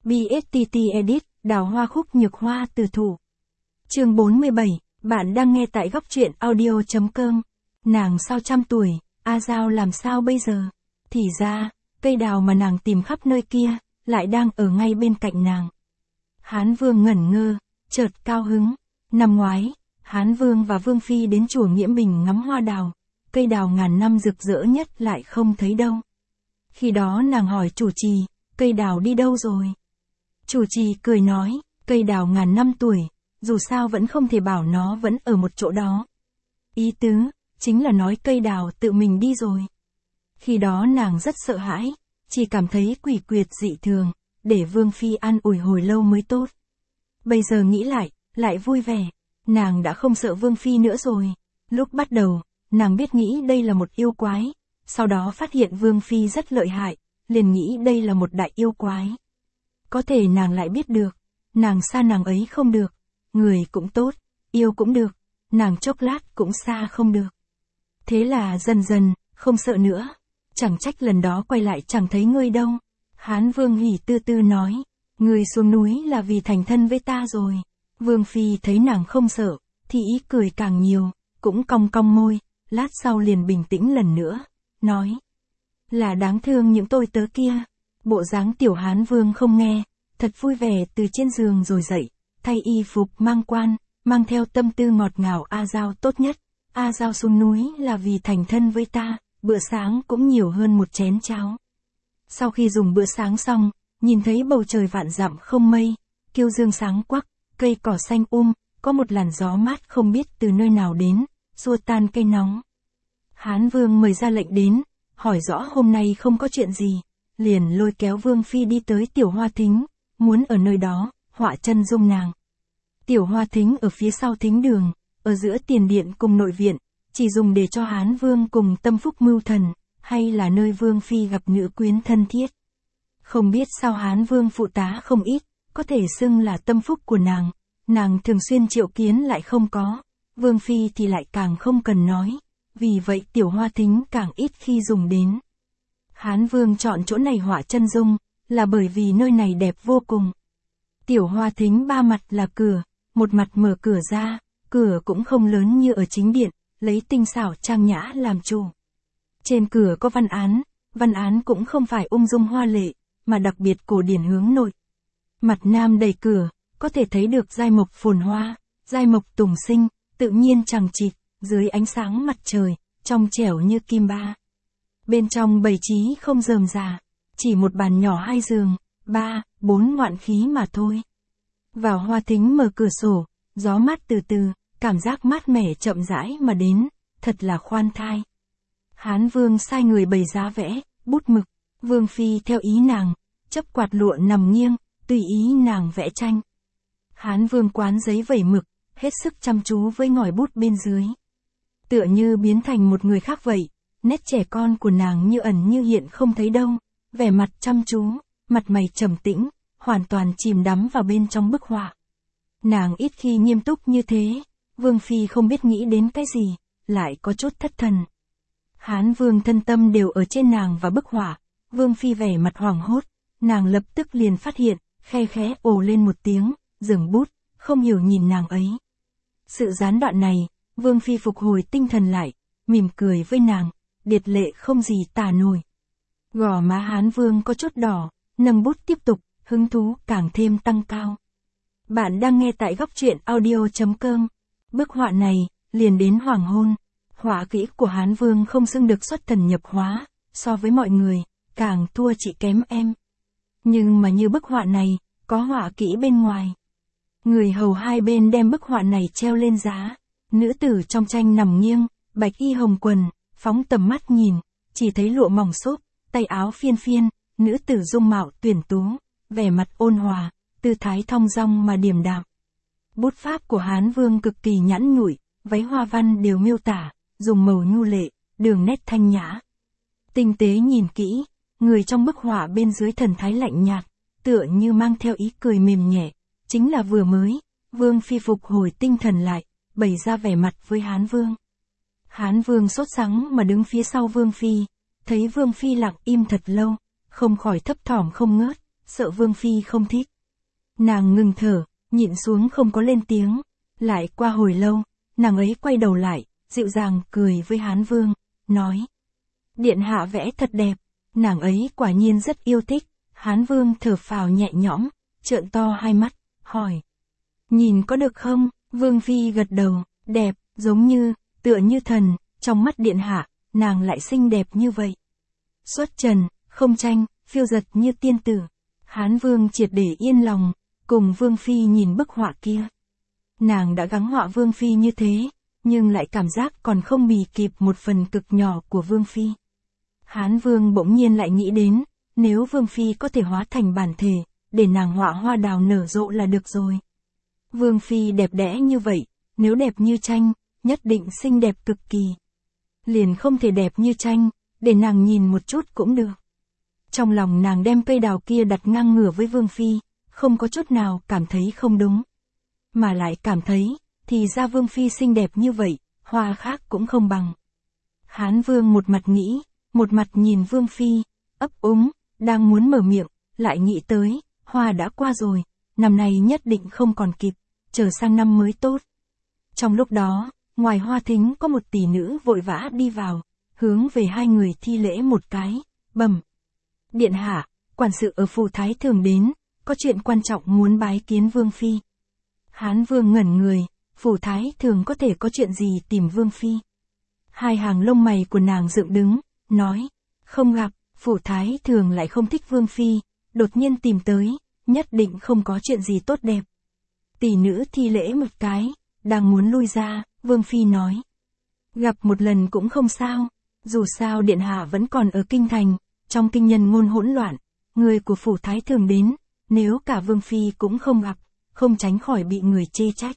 BSTT Edit, đào hoa khúc nhược hoa từ thủ. Chương 47, bạn đang nghe tại góc truyện audio.com. Nàng sao trăm tuổi, A Giao làm sao bây giờ? Thì ra, cây đào mà nàng tìm khắp nơi kia, lại đang ở ngay bên cạnh nàng. Hán Vương ngẩn ngơ, chợt cao hứng. Năm ngoái, Hán Vương và Vương Phi đến chùa Nghiễm Bình ngắm hoa đào. Cây đào ngàn năm rực rỡ nhất lại không thấy đâu. Khi đó nàng hỏi chủ trì, cây đào đi đâu rồi? Chủ trì cười nói, cây đào ngàn năm tuổi, dù sao vẫn không thể bảo nó vẫn ở một chỗ đó. Ý tứ, chính là nói cây đào tự mình đi rồi. Khi đó nàng rất sợ hãi, chỉ cảm thấy quỷ quyệt dị thường, để Vương Phi an ủi hồi lâu mới tốt. Bây giờ nghĩ lại vui vẻ, nàng đã không sợ Vương Phi nữa rồi. Lúc bắt đầu, nàng biết nghĩ đây là một yêu quái, sau đó phát hiện Vương Phi rất lợi hại, liền nghĩ đây là một đại yêu quái. Có thể nàng lại biết được, nàng xa nàng ấy không được, người cũng tốt, yêu cũng được, nàng chốc lát cũng xa không được. Thế là dần dần, không sợ nữa, chẳng trách lần đó quay lại chẳng thấy ngươi đâu. Hán Vương hỉ tư tư nói, ngươi xuống núi là vì thành thân với ta rồi. Vương Phi thấy nàng không sợ, thì ý cười càng nhiều, cũng cong cong môi, lát sau liền bình tĩnh lần nữa, nói. Là đáng thương những tôi tớ kia. Bộ dáng tiểu Hán Vương không nghe, thật vui vẻ từ trên giường rồi dậy, thay y phục mang quan, mang theo tâm tư ngọt ngào A Giao tốt nhất. A Giao xuống núi là vì thành thân với ta, bữa sáng cũng nhiều hơn một chén cháo. Sau khi dùng bữa sáng xong, nhìn thấy bầu trời vạn dặm không mây, kiêu dương sáng quắc, cây cỏ xanh có một làn gió mát không biết từ nơi nào đến, xua tan cây nóng. Hán Vương mời ra lệnh đến, hỏi rõ hôm nay không có chuyện gì, liền lôi kéo Vương Phi đi tới Tiểu Hoa Thính, muốn ở nơi đó, họa chân dung nàng. Tiểu Hoa Thính ở phía sau thính đường, ở giữa tiền điện cùng nội viện, chỉ dùng để cho Hán Vương cùng tâm phúc mưu thần, hay là nơi Vương Phi gặp nữ quyến thân thiết. Không biết sao Hán Vương phụ tá không ít, có thể xưng là tâm phúc của nàng thường xuyên triệu kiến lại không có, Vương Phi thì lại càng không cần nói, vì vậy Tiểu Hoa Thính càng ít khi dùng đến. Hán Vương chọn chỗ này họa chân dung, là bởi vì nơi này đẹp vô cùng. Tiểu Hoa Thính ba mặt là cửa, một mặt mở cửa ra, cửa cũng không lớn như ở chính điện, lấy tinh xảo trang nhã làm chủ. Trên cửa có văn án cũng không phải ung dung hoa lệ, mà đặc biệt cổ điển hướng nội. Mặt nam đầy cửa, có thể thấy được giai mộc phồn hoa, giai mộc tùng sinh, tự nhiên chằng chịt, dưới ánh sáng mặt trời, trong trẻo như kim ba. Bên trong bày trí không rườm rà, chỉ một bàn nhỏ 2 giường, 3, 4 ngoạn khí mà thôi. Vào hoa thính mở cửa sổ, gió mát từ từ, cảm giác mát mẻ chậm rãi mà đến, thật là khoan thai. Hán Vương sai người bày giá vẽ, bút mực, Vương Phi theo ý nàng, chấp quạt lụa nằm nghiêng, tùy ý nàng vẽ tranh. Hán Vương quán giấy vẩy mực, hết sức chăm chú với ngòi bút bên dưới. Tựa như biến thành một người khác vậy, nét trẻ con của nàng như ẩn như hiện không thấy đâu, vẻ mặt chăm chú, mặt mày trầm tĩnh, hoàn toàn chìm đắm vào bên trong bức họa. Nàng ít khi nghiêm túc như thế, Vương Phi không biết nghĩ đến cái gì, lại có chút thất thần. Hán Vương thân tâm đều ở trên nàng và bức họa, Vương Phi vẻ mặt hoảng hốt, nàng lập tức liền phát hiện, khe khẽ ồ lên một tiếng, dừng bút, không hiểu nhìn nàng ấy. Sự gián đoạn này, Vương Phi phục hồi tinh thần lại, mỉm cười với nàng, điệt lệ không gì tả nổi. Gò má Hán Vương có chút đỏ, nâng bút tiếp tục, hứng thú càng thêm tăng cao. Bạn đang nghe tại góc truyện audio.com. Bức họa này, liền đến hoàng hôn. Họa kỹ của Hán Vương không xưng được xuất thần nhập hóa, so với mọi người, càng thua chị kém em. Nhưng mà như bức họa này, có họa kỹ bên ngoài. Người hầu hai bên đem bức họa này treo lên giá. Nữ tử trong tranh nằm nghiêng, bạch y hồng quần, phóng tầm mắt nhìn, chỉ thấy lụa mỏng xốp, tay áo phiên phiên, nữ tử dung mạo tuyển tú, vẻ mặt ôn hòa, tư thái thong dong mà điềm đạm. Bút pháp của Hán Vương cực kỳ nhẵn nhụi, váy hoa văn đều miêu tả, dùng màu nhu lệ, đường nét thanh nhã. Tinh tế nhìn kỹ, người trong bức họa bên dưới thần thái lạnh nhạt, tựa như mang theo ý cười mềm nhẹ, chính là vừa mới, Vương Phi phục hồi tinh thần lại, bày ra vẻ mặt với Hán Vương. Hán Vương sốt sắng mà đứng phía sau Vương Phi, thấy Vương Phi lặng im thật lâu, không khỏi thấp thỏm không ngớt, sợ Vương Phi không thích. Nàng ngừng thở, nhịn xuống không có lên tiếng. Lại qua hồi lâu, nàng ấy quay đầu lại, dịu dàng cười với Hán Vương, nói. Điện hạ vẽ thật đẹp, nàng ấy quả nhiên rất yêu thích. Hán Vương thở phào nhẹ nhõm, trợn to hai mắt, hỏi. Nhìn có được không? Vương Phi gật đầu, đẹp, giống như, tựa như thần, trong mắt điện hạ, nàng lại xinh đẹp như vậy. Xuất trần, không tranh, phiêu giật như tiên tử. Hán Vương triệt để yên lòng, cùng Vương Phi nhìn bức họa kia. Nàng đã gắng họa Vương Phi như thế, nhưng lại cảm giác còn không bì kịp một phần cực nhỏ của Vương Phi. Hán Vương bỗng nhiên lại nghĩ đến, nếu Vương Phi có thể hóa thành bản thể, để nàng họa hoa đào nở rộ là được rồi. Vương Phi đẹp đẽ như vậy, nếu đẹp như tranh, nhất định xinh đẹp cực kỳ. Liền không thể đẹp như tranh, để nàng nhìn một chút cũng được. Trong lòng nàng đem cây đào kia đặt ngang ngửa với Vương Phi, không có chút nào cảm thấy không đúng. Mà lại cảm thấy, thì ra Vương Phi xinh đẹp như vậy, hoa khác cũng không bằng. Hán Vương một mặt nghĩ, một mặt nhìn Vương Phi, ấp úng, đang muốn mở miệng, lại nghĩ tới, hoa đã qua rồi, năm nay nhất định không còn kịp, chờ sang năm mới tốt. Trong lúc đó, ngoài hoa thính có một tỷ nữ vội vã đi vào, hướng về hai người thi lễ một cái, bẩm. Điện hạ, quản sự ở phủ Thái Thường đến, có chuyện quan trọng muốn bái kiến Vương Phi. Hán Vương ngẩn người, phủ Thái Thường có thể có chuyện gì tìm Vương Phi. Hai hàng lông mày của nàng dựng đứng, nói, không gặp, phủ Thái Thường lại không thích Vương Phi, đột nhiên tìm tới, nhất định không có chuyện gì tốt đẹp. Tỷ nữ thi lễ một cái, đang muốn lui ra, Vương Phi nói. Gặp một lần cũng không sao, dù sao điện hạ vẫn còn ở kinh thành, trong kinh nhân ngôn hỗn loạn, người của phủ Thái Thường đến, nếu cả Vương Phi cũng không gặp, không tránh khỏi bị người chê trách.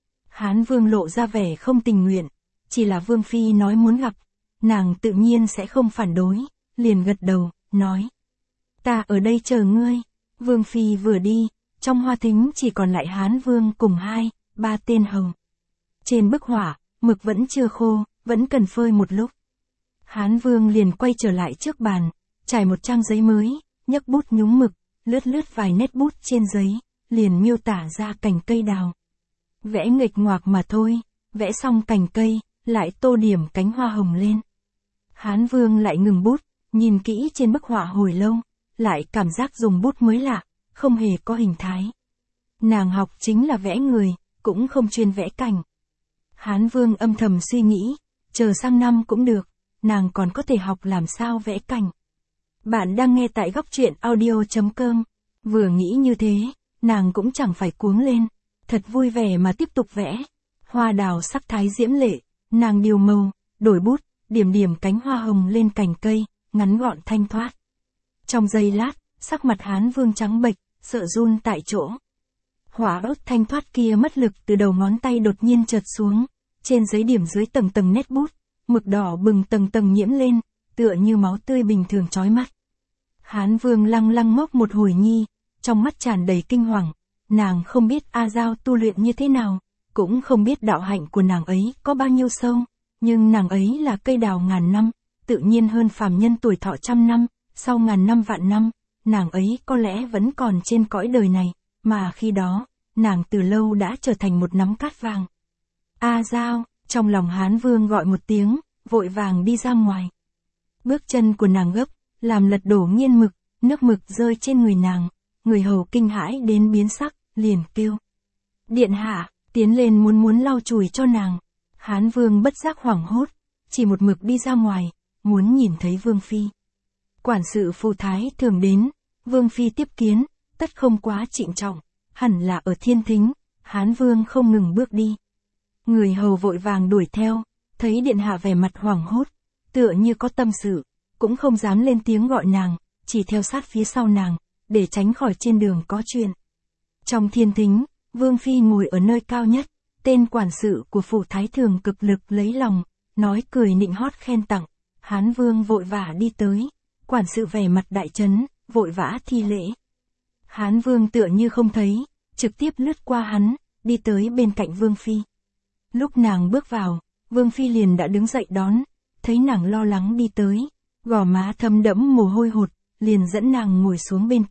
Hán Vương lộ ra vẻ không tình nguyện, chỉ là Vương Phi nói muốn gặp, nàng tự nhiên sẽ không phản đối, liền gật đầu, nói. Ta ở đây chờ ngươi. Vương Phi vừa đi, trong hoa thính chỉ còn lại Hán Vương cùng ba tên hầu. Trên bức họa, mực vẫn chưa khô, vẫn cần phơi một lúc. Hán Vương liền quay trở lại trước bàn, trải một trang giấy mới, nhấc bút nhúng mực, lướt vài nét bút trên giấy, liền miêu tả ra cành cây đào. Vẽ nghịch ngoạc mà thôi, vẽ xong cành cây, lại tô điểm cánh hoa hồng lên. Hán Vương lại ngừng bút, nhìn kỹ trên bức họa hồi lâu, lại cảm giác dùng bút mới lạ, không hề có hình thái. Nàng học chính là vẽ người, cũng không chuyên vẽ cảnh. Hán Vương âm thầm suy nghĩ, chờ sang năm cũng được, nàng còn có thể học làm sao vẽ cảnh. Bạn đang nghe tại góc truyện audio.com. Vừa nghĩ như thế, nàng cũng chẳng phải cuống lên, thật vui vẻ mà tiếp tục vẽ. Hoa đào sắc thái diễm lệ, nàng điều màu, đổi bút, điểm cánh hoa hồng lên cành cây, ngắn gọn thanh thoát. Trong giây lát, sắc mặt Hán Vương trắng bệch, sợ run tại chỗ. Hỏa ớt thanh thoát kia mất lực từ đầu ngón tay đột nhiên chợt xuống, trên giấy điểm dưới tầng nét bút, mực đỏ bừng tầng nhiễm lên, tựa như máu tươi bình thường chói mắt. Hán Vương lăng mốc một hồi nhi, trong mắt tràn đầy kinh hoàng, nàng không biết A Giao tu luyện như thế nào, cũng không biết đạo hạnh của nàng ấy có bao nhiêu sâu, nhưng nàng ấy là cây đào ngàn năm, tự nhiên hơn phàm nhân tuổi thọ 100 năm, sau ngàn năm vạn năm, nàng ấy có lẽ vẫn còn trên cõi đời này, mà khi đó, nàng từ lâu đã trở thành một nắm cát vàng. A Giao, trong lòng Hán Vương gọi một tiếng, vội vàng đi ra ngoài. Bước chân của nàng gấp, làm lật đổ nghiên mực, nước mực rơi trên người nàng, người hầu kinh hãi đến biến sắc, liền kêu. Điện hạ, tiến lên muốn lau chùi cho nàng. Hán Vương bất giác hoảng hốt, chỉ một mực đi ra ngoài, muốn nhìn thấy Vương Phi. Quản sự phủ Thái Thường đến, Vương Phi tiếp kiến, tất không quá trịnh trọng, hẳn là ở thiên thính. Hán Vương không ngừng bước đi. Người hầu vội vàng đuổi theo, thấy điện hạ vẻ mặt hoảng hốt, tựa như có tâm sự, cũng không dám lên tiếng gọi nàng, chỉ theo sát phía sau nàng, để tránh khỏi trên đường có chuyện. Trong thiên thính, Vương Phi ngồi ở nơi cao nhất, tên quản sự của phủ Thái Thường cực lực lấy lòng, nói cười nịnh hót khen tặng. Hán Vương vội vã đi tới, quản sự vẻ mặt đại chấn, vội vã thi lễ. Hán Vương tựa như không thấy, trực tiếp lướt qua hắn, đi tới bên cạnh Vương Phi. Lúc nàng bước vào, Vương Phi liền đã đứng dậy đón, thấy nàng lo lắng đi tới, gò má thâm đẫm mồ hôi hột, liền dẫn nàng ngồi xuống bên cạnh,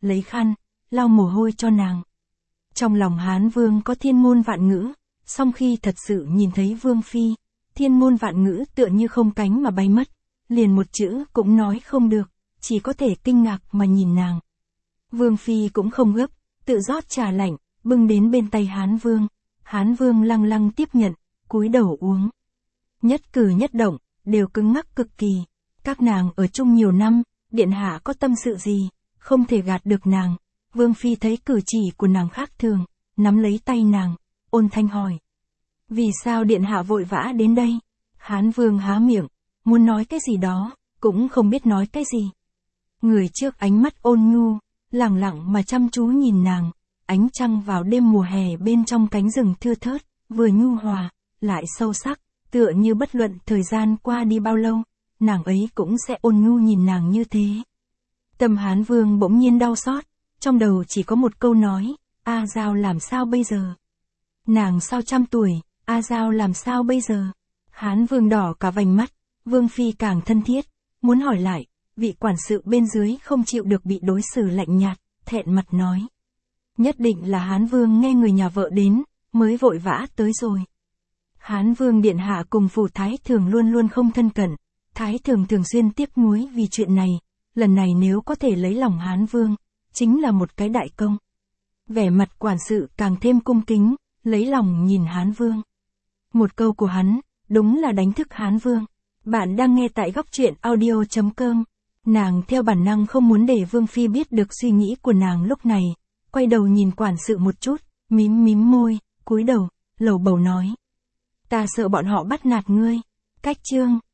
lấy khăn, lau mồ hôi cho nàng. Trong lòng Hán Vương có thiên ngôn vạn ngữ, song khi thật sự nhìn thấy Vương Phi, thiên ngôn vạn ngữ tựa như không cánh mà bay mất, liền một chữ cũng nói không được, chỉ có thể kinh ngạc mà nhìn nàng. Vương Phi cũng không gấp, tự rót trà lạnh, bưng đến bên tay Hán Vương. Hán Vương lăng lăng tiếp nhận, cúi đầu uống. Nhất cử nhất động, đều cứng ngắc cực kỳ. Các nàng ở chung nhiều năm, điện hạ có tâm sự gì, không thể gạt được nàng. Vương Phi thấy cử chỉ của nàng khác thường, nắm lấy tay nàng, ôn thanh hỏi. Vì sao điện hạ vội vã đến đây? Hán Vương há miệng, muốn nói cái gì đó, cũng không biết nói cái gì. Người trước ánh mắt ôn nhu, lẳng lặng mà chăm chú nhìn nàng, ánh trăng vào đêm mùa hè bên trong cánh rừng thưa thớt, vừa nhu hòa, lại sâu sắc, tựa như bất luận thời gian qua đi bao lâu, nàng ấy cũng sẽ ôn nhu nhìn nàng như thế. Tâm Hán Vương bỗng nhiên đau xót, trong đầu chỉ có một câu nói, A Giao làm sao bây giờ? Nàng sao 100 tuổi, A Giao làm sao bây giờ? Hán Vương đỏ cả vành mắt, Vương Phi càng thân thiết, muốn hỏi lại, vị quản sự bên dưới không chịu được bị đối xử lạnh nhạt, thẹn mặt nói. Nhất định là Hán Vương nghe người nhà vợ đến, mới vội vã tới rồi. Hán Vương điện hạ cùng phủ Thái Thường luôn luôn không thân cận, Thái Thường thường xuyên tiếc nuối vì chuyện này, lần này nếu có thể lấy lòng Hán Vương, chính là một cái đại công. Vẻ mặt quản sự càng thêm cung kính, lấy lòng nhìn Hán Vương. Một câu của hắn, đúng là đánh thức Hán Vương. Bạn đang nghe tại góc truyện audio.com. Nàng theo bản năng không muốn để Vương Phi biết được suy nghĩ của nàng lúc này, quay đầu nhìn quản sự một chút, mím môi, cúi đầu, lầu bầu nói. Ta sợ bọn họ bắt nạt ngươi. Cách chương